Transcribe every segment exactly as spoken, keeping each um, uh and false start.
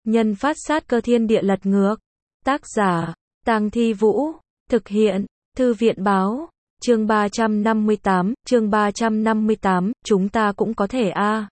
Nhân phát sát cơ thiên địa lật ngược. Tác giả, Tang Thi Vũ. Thực hiện, Thư viện báo. Chương ba trăm năm mươi tám, chương ba trăm năm mươi tám, chúng ta cũng có thể a. À.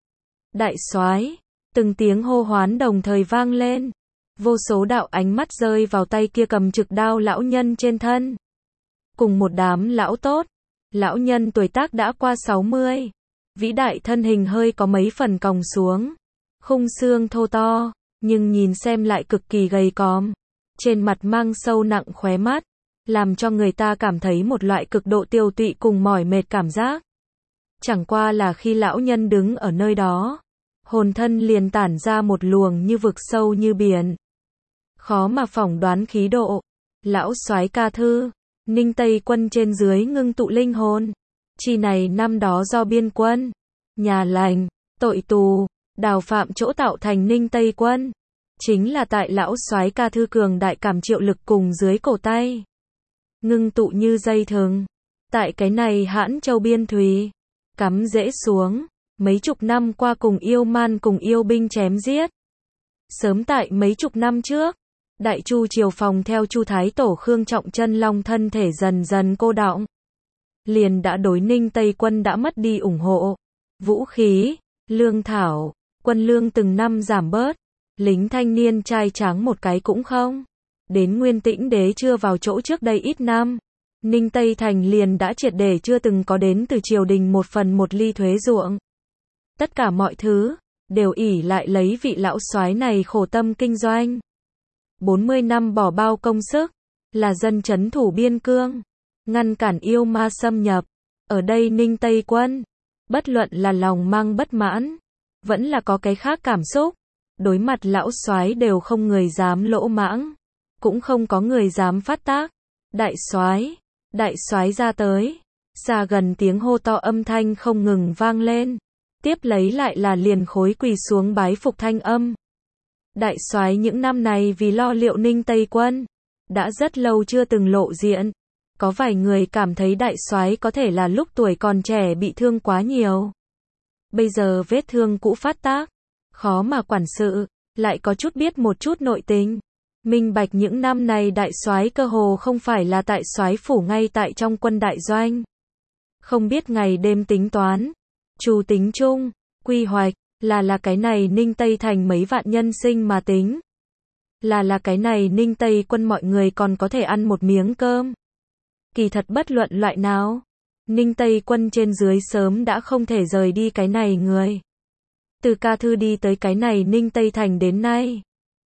Đại soái, từng tiếng hô hoán đồng thời vang lên. Vô số đạo ánh mắt rơi vào tay kia cầm trực đao lão nhân trên thân. Cùng một đám lão tốt. Lão nhân tuổi tác đã qua sáu mươi. Vĩ đại thân hình hơi có mấy phần còng xuống. Khung xương thô to, nhưng nhìn xem lại cực kỳ gầy còm. Trên mặt mang sâu nặng khóe mắt, làm cho người ta cảm thấy một loại cực độ tiêu tụy cùng mỏi mệt cảm giác. Chẳng qua là khi lão nhân đứng ở nơi đó, hồn thân liền tản ra một luồng như vực sâu như biển. Khó mà phỏng đoán khí độ. Lão soái ca thư, Ninh Tây quân trên dưới ngưng tụ linh hồn. Chi này năm đó do biên quân, nhà lành, tội tù, đào phạm chỗ tạo thành Ninh Tây quân. Chính là tại lão soái ca thư cường đại cảm triệu lực cùng dưới cổ tay. Ngưng tụ như dây thừng. Tại cái này hãn châu biên thùy, cắm rễ xuống, mấy chục năm qua cùng yêu man cùng yêu binh chém giết. Sớm tại mấy chục năm trước, Đại Chu triều phòng theo Chu Thái Tổ Khương Trọng Chân Long thân thể dần dần cô đọng. Liền đã đối Ninh Tây quân đã mất đi ủng hộ. Vũ khí, lương thảo, quân lương từng năm giảm bớt. Lính thanh niên trai tráng một cái cũng không. Đến Nguyên Tĩnh Đế chưa vào chỗ trước đây ít năm, Ninh Tây Thành liền đã triệt để chưa từng có đến từ triều đình một phần một ly thuế ruộng. Tất cả mọi thứ, đều ỷ lại lấy vị lão soái này khổ tâm kinh doanh. bốn mươi năm bỏ bao công sức, là dân trấn thủ biên cương, ngăn cản yêu ma xâm nhập. Ở đây Ninh Tây quân, bất luận là lòng mang bất mãn, vẫn là có cái khác cảm xúc. Đối mặt lão soái đều không người dám lỗ mãng, cũng không có người dám phát tác. Đại soái, đại soái ra tới. Xa gần tiếng hô to âm thanh không ngừng vang lên. Tiếp lấy lại là liền khối quỳ xuống bái phục thanh âm. Đại soái những năm này vì lo liệu Ninh Tây quân, đã rất lâu chưa từng lộ diện. Có vài người cảm thấy đại soái có thể là lúc tuổi còn trẻ bị thương quá nhiều. Bây giờ vết thương cũ phát tác, khó mà quản sự, lại có chút biết một chút nội tình. Minh bạch những năm này đại soái cơ hồ không phải là tại soái phủ ngay tại trong quân đại doanh. Không biết ngày đêm tính toán, chủ tính chung, quy hoạch, là là cái này Ninh Tây thành mấy vạn nhân sinh mà tính. Là là cái này Ninh Tây quân mọi người còn có thể ăn một miếng cơm. Kỳ thật bất luận loại nào, Ninh Tây quân trên dưới sớm đã không thể rời đi cái này người. Từ ca thư đi tới cái này Ninh Tây thành đến nay,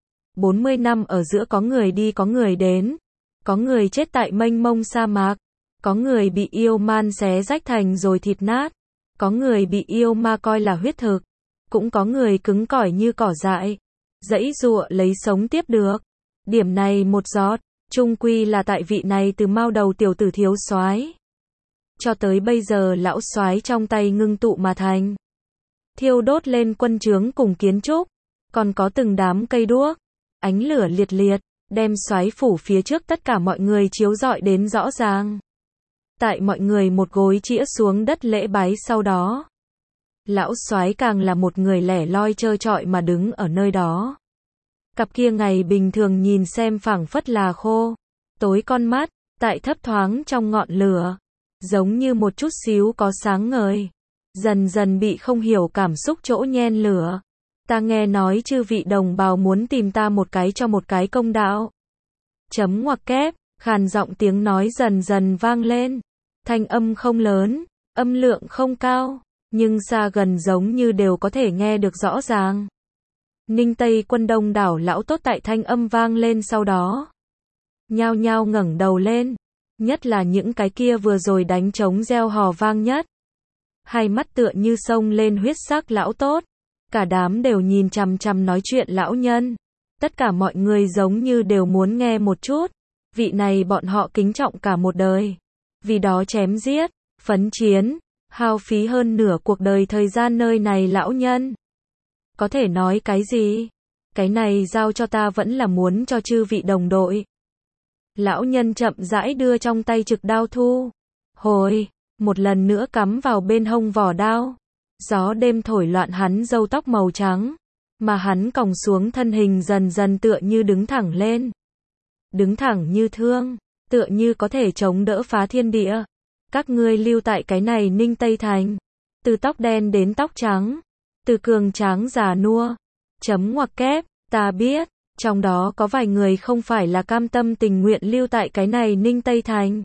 bốn mươi năm ở giữa có người đi có người đến, có người chết tại mênh mông sa mạc, có người bị yêu man xé rách thành rồi thịt nát, có người bị yêu ma coi là huyết thực, cũng có người cứng cỏi như cỏ dại, giãy giụa lấy sống tiếp được. Điểm này một giọt, chung quy là tại vị này từ mao đầu tiểu tử thiếu soái, cho tới bây giờ lão soái trong tay ngưng tụ mà thành. Thiêu đốt lên quân trướng cùng kiến trúc, còn có từng đám cây đuốc, ánh lửa liệt liệt, đem soái phủ phía trước tất cả mọi người chiếu rọi đến rõ ràng. Tại mọi người một gối chĩa xuống đất lễ bái sau đó, lão soái càng là một người lẻ loi trơ trọi mà đứng ở nơi đó. Cặp kia ngày bình thường nhìn xem phảng phất là khô, tối con mắt, tại thấp thoáng trong ngọn lửa, giống như một chút xíu có sáng ngời, dần dần bị không hiểu cảm xúc chỗ nhen lửa. Ta nghe nói chư vị đồng bào muốn tìm ta một cái cho một cái công đạo. Chấm ngoặc kép, khàn giọng tiếng nói dần dần vang lên. Thanh âm không lớn, âm lượng không cao, nhưng xa gần giống như đều có thể nghe được rõ ràng. Ninh Tây quân đông đảo lão tốt tại thanh âm vang lên sau đó, nhao nhao ngẩng đầu lên, nhất là những cái kia vừa rồi đánh trống reo hò vang nhất. Hai mắt tựa như sông lên huyết sắc lão tốt, cả đám đều nhìn chằm chằm nói chuyện lão nhân. Tất cả mọi người giống như đều muốn nghe một chút, vị này bọn họ kính trọng cả một đời. Vì đó chém giết, phấn chiến, hao phí hơn nửa cuộc đời thời gian nơi này lão nhân. Có thể nói cái gì? Cái này giao cho ta vẫn là muốn cho chư vị đồng đội. Lão nhân chậm rãi đưa trong tay trực đao thu hồi, một lần nữa cắm vào bên hông vỏ đao. Gió đêm thổi loạn hắn râu tóc màu trắng, mà hắn còng xuống thân hình dần dần tựa như đứng thẳng lên. Đứng thẳng như thương, tựa như có thể chống đỡ phá thiên địa. Các ngươi lưu tại cái này Ninh Tây Thành, từ tóc đen đến tóc trắng, từ cường tráng già nua, chấm ngoặc kép, ta biết, trong đó có vài người không phải là cam tâm tình nguyện lưu tại cái này Ninh Tây Thành.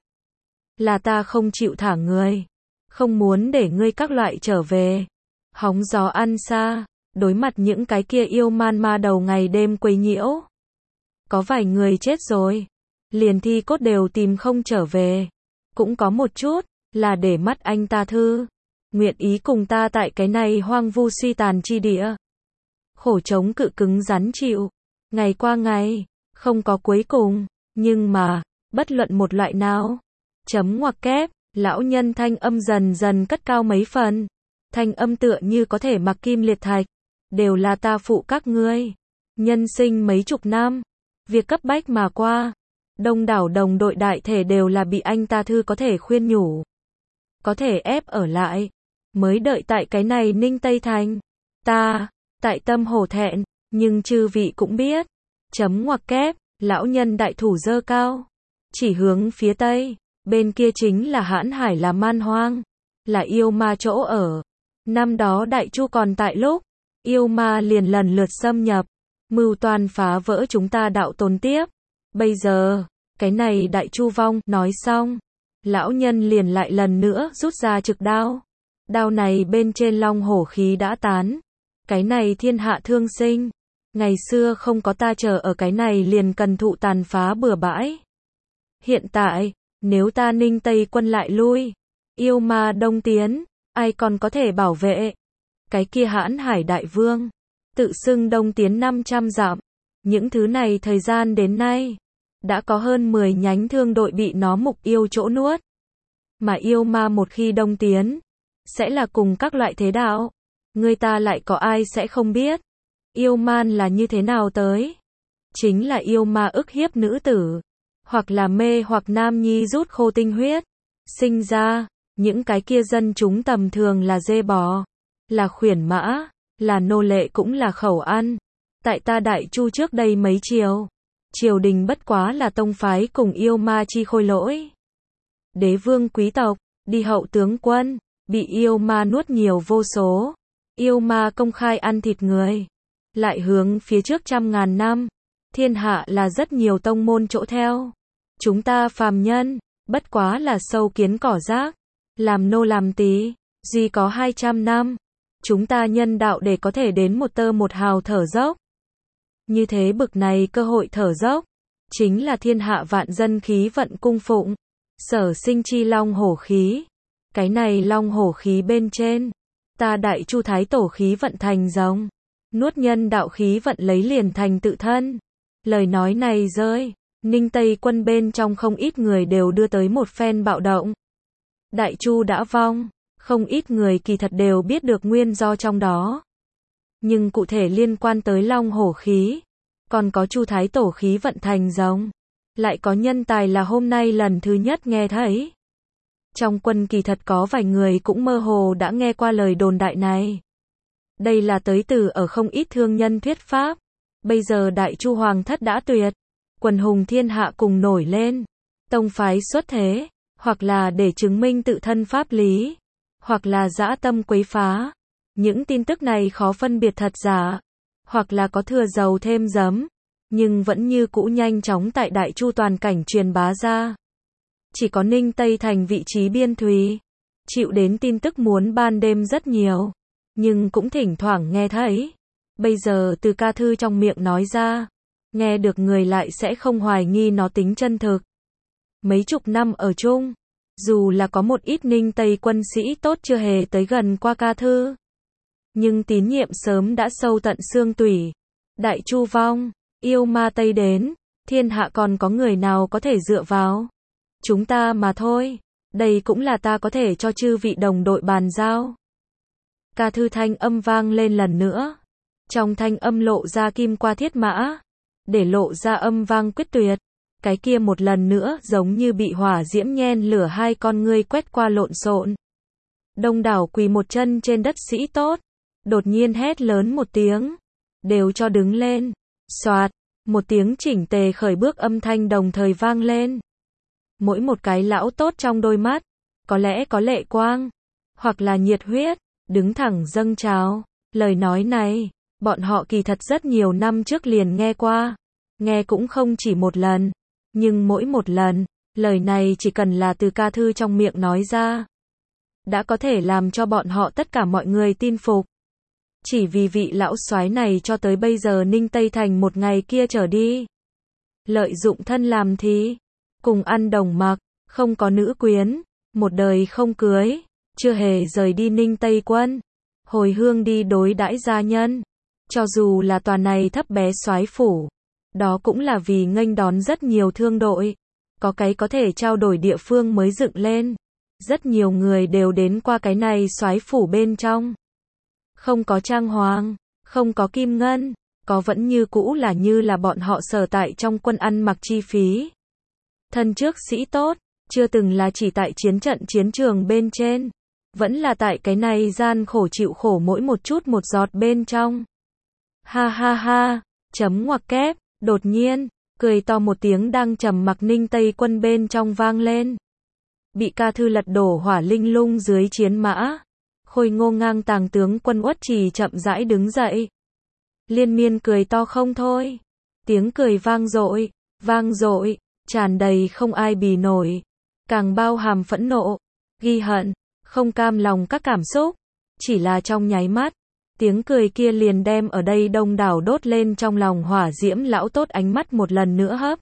Là ta không chịu thả người, không muốn để ngươi các loại trở về, hóng gió ăn xa, đối mặt những cái kia yêu man ma đầu ngày đêm quấy nhiễu. Có vài người chết rồi, liền thi cốt đều tìm không trở về. Cũng có một chút, là để mắt anh ta thư, nguyện ý cùng ta tại cái này hoang vu suy tàn chi địa. Khổ chống cự cứng rắn chịu, ngày qua ngày, không có cuối cùng, nhưng mà, bất luận một loại nào. Chấm ngoặc kép, lão nhân thanh âm dần dần cất cao mấy phần. Thanh âm tựa như có thể mặc kim liệt thạch. Đều là ta phụ các ngươi. Nhân sinh mấy chục năm, việc cấp bách mà qua. Đông đảo đồng đội đại thể đều là bị anh ta thư có thể khuyên nhủ. Có thể ép ở lại. Mới đợi tại cái này Ninh Tây Thành. Ta, tại tâm hổ thẹn, nhưng chư vị cũng biết. Chấm ngoặc kép, lão nhân đại thủ giơ cao. Chỉ hướng phía tây, bên kia chính là hãn hải là man hoang. Là yêu ma chỗ ở. Năm đó đại chu còn tại lúc, yêu ma liền lần lượt xâm nhập. Mưu toan phá vỡ chúng ta đạo tồn tiếp. Bây giờ, cái này đại chu vong, nói xong. Lão nhân liền lại lần nữa rút ra trực đao. Đao này bên trên long hổ khí đã tán. Cái này thiên hạ thương sinh. Ngày xưa không có ta chờ ở cái này liền cần thụ tàn phá bừa bãi. Hiện tại, nếu ta Ninh Tây quân lại lui, yêu ma đông tiến, ai còn có thể bảo vệ? Cái kia hãn hải đại vương, tự xưng đông tiến năm trăm dặm. Những thứ này thời gian đến nay, đã có hơn mười nhánh thương đội bị nó mục yêu chỗ nuốt. Mà yêu ma một khi đông tiến, sẽ là cùng các loại thế đạo. Người ta lại có ai sẽ không biết. Yêu man là như thế nào tới? Chính là yêu ma ức hiếp nữ tử, hoặc là mê hoặc nam nhi rút khô tinh huyết. Sinh ra, những cái kia dân chúng tầm thường là dê bò, là khuyển mã, là nô lệ cũng là khẩu ăn. Tại ta đại chu trước đây mấy triều, triều đình bất quá là tông phái cùng yêu ma chi khôi lỗi. Đế vương quý tộc, đi hậu tướng quân, bị yêu ma nuốt nhiều vô số. Yêu ma công khai ăn thịt người. Lại hướng phía trước trăm ngàn năm, thiên hạ là rất nhiều tông môn chỗ theo. Chúng ta phàm nhân, bất quá là sâu kiến cỏ rác, làm nô làm tí, duy có hai trăm năm. Chúng ta nhân đạo để có thể đến một tơ một hào thở dốc. Như thế bực này cơ hội thở dốc, chính là thiên hạ vạn dân khí vận cung phụng. Sở sinh chi long hổ khí. Cái này long hổ khí bên trên, ta đại chu thái tổ khí vận thành rồng. Nuốt nhân đạo khí vận lấy liền thành tự thân. Lời nói này rơi, Ninh Tây quân bên trong không ít người đều đưa tới một phen bạo động. Đại chu đã vong, không ít người kỳ thật đều biết được nguyên do trong đó. Nhưng cụ thể liên quan tới long hổ khí, còn có chu thái tổ khí vận thành rồng, lại có nhân tài là hôm nay lần thứ nhất nghe thấy. Trong quân kỳ thật có vài người cũng mơ hồ đã nghe qua lời đồn đại này. Đây là tới từ ở không ít thương nhân thuyết pháp. Bây giờ đại chu hoàng thất đã tuyệt, quần hùng thiên hạ cùng nổi lên, tông phái xuất thế, hoặc là để chứng minh tự thân pháp lý, hoặc là dã tâm quấy phá. Những tin tức này khó phân biệt thật giả, hoặc là có thừa dầu thêm giấm, nhưng vẫn như cũ nhanh chóng tại đại chu toàn cảnh truyền bá ra. Chỉ có Ninh Tây Thành vị trí biên thùy, chịu đến tin tức muốn ban đêm rất nhiều, nhưng cũng thỉnh thoảng nghe thấy. Bây giờ từ ca thư trong miệng nói ra, nghe được người lại sẽ không hoài nghi nó tính chân thực. Mấy chục năm ở chung, dù là có một ít Ninh Tây quân sĩ tốt chưa hề tới gần qua ca thư, nhưng tín nhiệm sớm đã sâu tận xương tủy. Đại chu vong, yêu ma Tây đến, thiên hạ còn có người nào có thể dựa vào? Chúng ta mà thôi. Đây cũng là ta có thể cho chư vị đồng đội bàn giao. Ca thư thanh âm vang lên lần nữa. Trong thanh âm lộ ra kim qua thiết mã, để lộ ra âm vang quyết tuyệt. Cái kia một lần nữa giống như bị hỏa diễm nhen lửa hai con ngươi quét qua lộn xộn. Đông đảo quỳ một chân trên đất sĩ tốt, đột nhiên hét lớn một tiếng. đều cho đứng lên. Soạt, một tiếng chỉnh tề khởi bước âm thanh đồng thời vang lên. Mỗi một cái lão tốt trong đôi mắt, có lẽ có lệ quang, hoặc là nhiệt huyết, đứng thẳng dâng trào. Lời nói này, bọn họ kỳ thật rất nhiều năm trước liền nghe qua. Nghe cũng không chỉ một lần, nhưng mỗi một lần, lời này chỉ cần là từ ca thư trong miệng nói ra, đã có thể làm cho bọn họ tất cả mọi người tin phục. Chỉ vì vị lão soái này cho tới bây giờ Ninh Tây Thành một ngày kia trở đi. Lợi dụng thân làm thí, cùng ăn đồng mặc, không có nữ quyến, một đời không cưới, chưa hề rời đi Ninh Tây Quân. Hồi hương đi đối đãi gia nhân. Cho dù là tòa này thấp bé soái phủ, đó cũng là vì nghênh đón rất nhiều thương đội. Có cái có thể trao đổi địa phương mới dựng lên. Rất nhiều người đều đến qua cái này soái phủ bên trong. Không có trang hoàng, không có kim ngân, có vẫn như cũ là như là bọn họ sở tại trong quân ăn mặc chi phí. Thân trước sĩ tốt, chưa từng là chỉ tại chiến trận chiến trường bên trên, vẫn là tại cái này gian khổ chịu khổ mỗi một chút một giọt bên trong. Ha ha ha, chấm ngoặc kép, đột nhiên, cười to một tiếng đang trầm mặc Ninh Tây Quân bên trong vang lên. Bị ca thư lật đổ hỏa linh lung dưới chiến mã, khôi ngô ngang tàng tướng quân Uất Trì chậm rãi đứng dậy. Liên miên cười to không thôi. Tiếng cười vang dội, vang dội, tràn đầy không ai bì nổi. Càng bao hàm phẫn nộ, ghi hận, không cam lòng các cảm xúc. Chỉ là trong nháy mắt, tiếng cười kia liền đem ở đây đông đảo đốt lên trong lòng hỏa diễm lão tốt ánh mắt một lần nữa hấp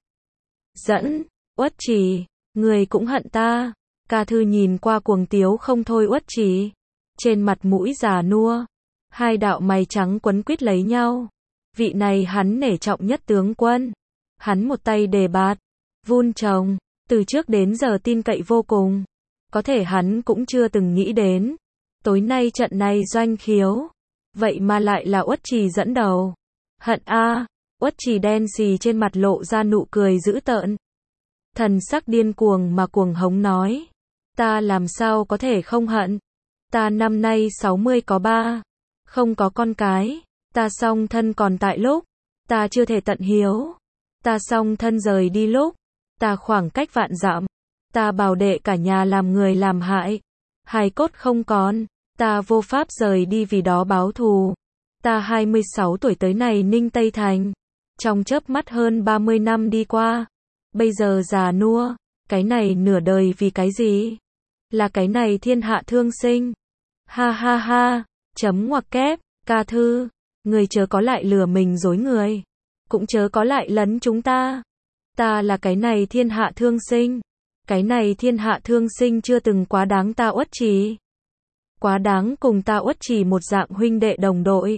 dẫn. Uất Trì, người cũng hận ta. Ca thư nhìn qua cuồng tiếu không thôi Uất Trì. Trên mặt mũi già nua, hai đạo mày trắng quấn quýt lấy nhau. Vị này hắn nể trọng nhất tướng quân. Hắn một tay đề bạt, vun trồng, từ trước đến giờ tin cậy vô cùng. Có thể hắn cũng chưa từng nghĩ đến. Tối nay trận này doanh khiếu. Vậy mà lại là Uất Trì dẫn đầu. Hận a. Uất Trì đen xì trên mặt lộ ra nụ cười dữ tợn. Thần sắc điên cuồng mà cuồng hống nói. Ta làm sao có thể không hận. Ta năm nay sáu mươi có ba. Không có con cái. Ta song thân còn tại lúc. Ta chưa thể tận hiếu. Ta song thân rời đi lúc. Ta khoảng cách vạn dặm. Ta bảo đệ cả nhà làm người làm hại. Hài cốt không còn. Ta vô pháp rời đi vì đó báo thù. Ta hai mươi sáu tuổi tới này Ninh Tây Thành. Trong chớp mắt hơn ba mươi năm đi qua. Bây giờ già nua. Cái này nửa đời vì cái gì? Là cái này thiên hạ thương sinh. Ha ha ha. Chấm ngoặc kép. Ca thư. Người chớ có lại lừa mình dối người. Cũng chớ có lại lấn chúng ta. Ta là cái này thiên hạ thương sinh. Cái này thiên hạ thương sinh chưa từng quá đáng ta Uất Trì. Quá đáng cùng ta Uất Trì một dạng huynh đệ đồng đội.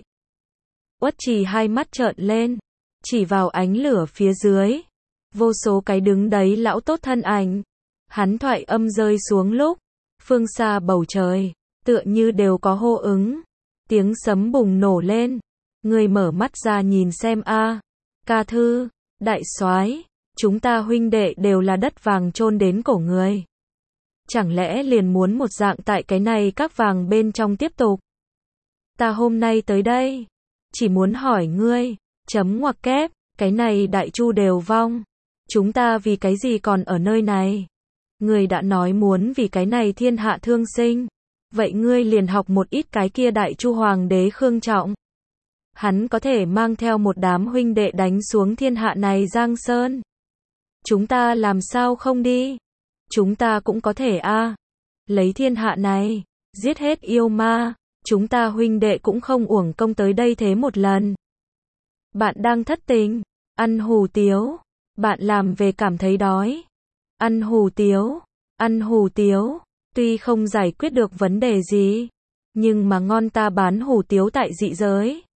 Uất Trì hai mắt trợn lên, chỉ vào ánh lửa phía dưới. Vô số cái đứng đấy lão tốt thân ảnh. Hắn thoại âm rơi xuống lúc, phương xa bầu trời, tựa như đều có hô ứng. Tiếng sấm bùng nổ lên. Người mở mắt ra nhìn xem a. Ca thư, đại soái, chúng ta huynh đệ đều là đất vàng chôn đến cổ người. Chẳng lẽ liền muốn một dạng tại cái này các vàng bên trong tiếp tục? Ta hôm nay tới đây, chỉ muốn hỏi ngươi, chấm ngoặc kép, cái này đại chu đều vong. Chúng ta vì cái gì còn ở nơi này? Ngươi đã nói muốn vì cái này thiên hạ thương sinh. Vậy ngươi liền học một ít cái kia đại chu hoàng đế Khương Trọng. Hắn có thể mang theo một đám huynh đệ đánh xuống thiên hạ này Giang Sơn. Chúng ta làm sao không đi? Chúng ta cũng có thể a. À. Lấy thiên hạ này, giết hết yêu ma, chúng ta huynh đệ cũng không uổng công tới đây thế một lần. Bạn đang thất tình, ăn hủ tiếu, bạn làm về cảm thấy đói. Ăn hủ tiếu, ăn hủ tiếu, tuy không giải quyết được vấn đề gì, nhưng mà ngon ta bán hủ tiếu tại dị giới.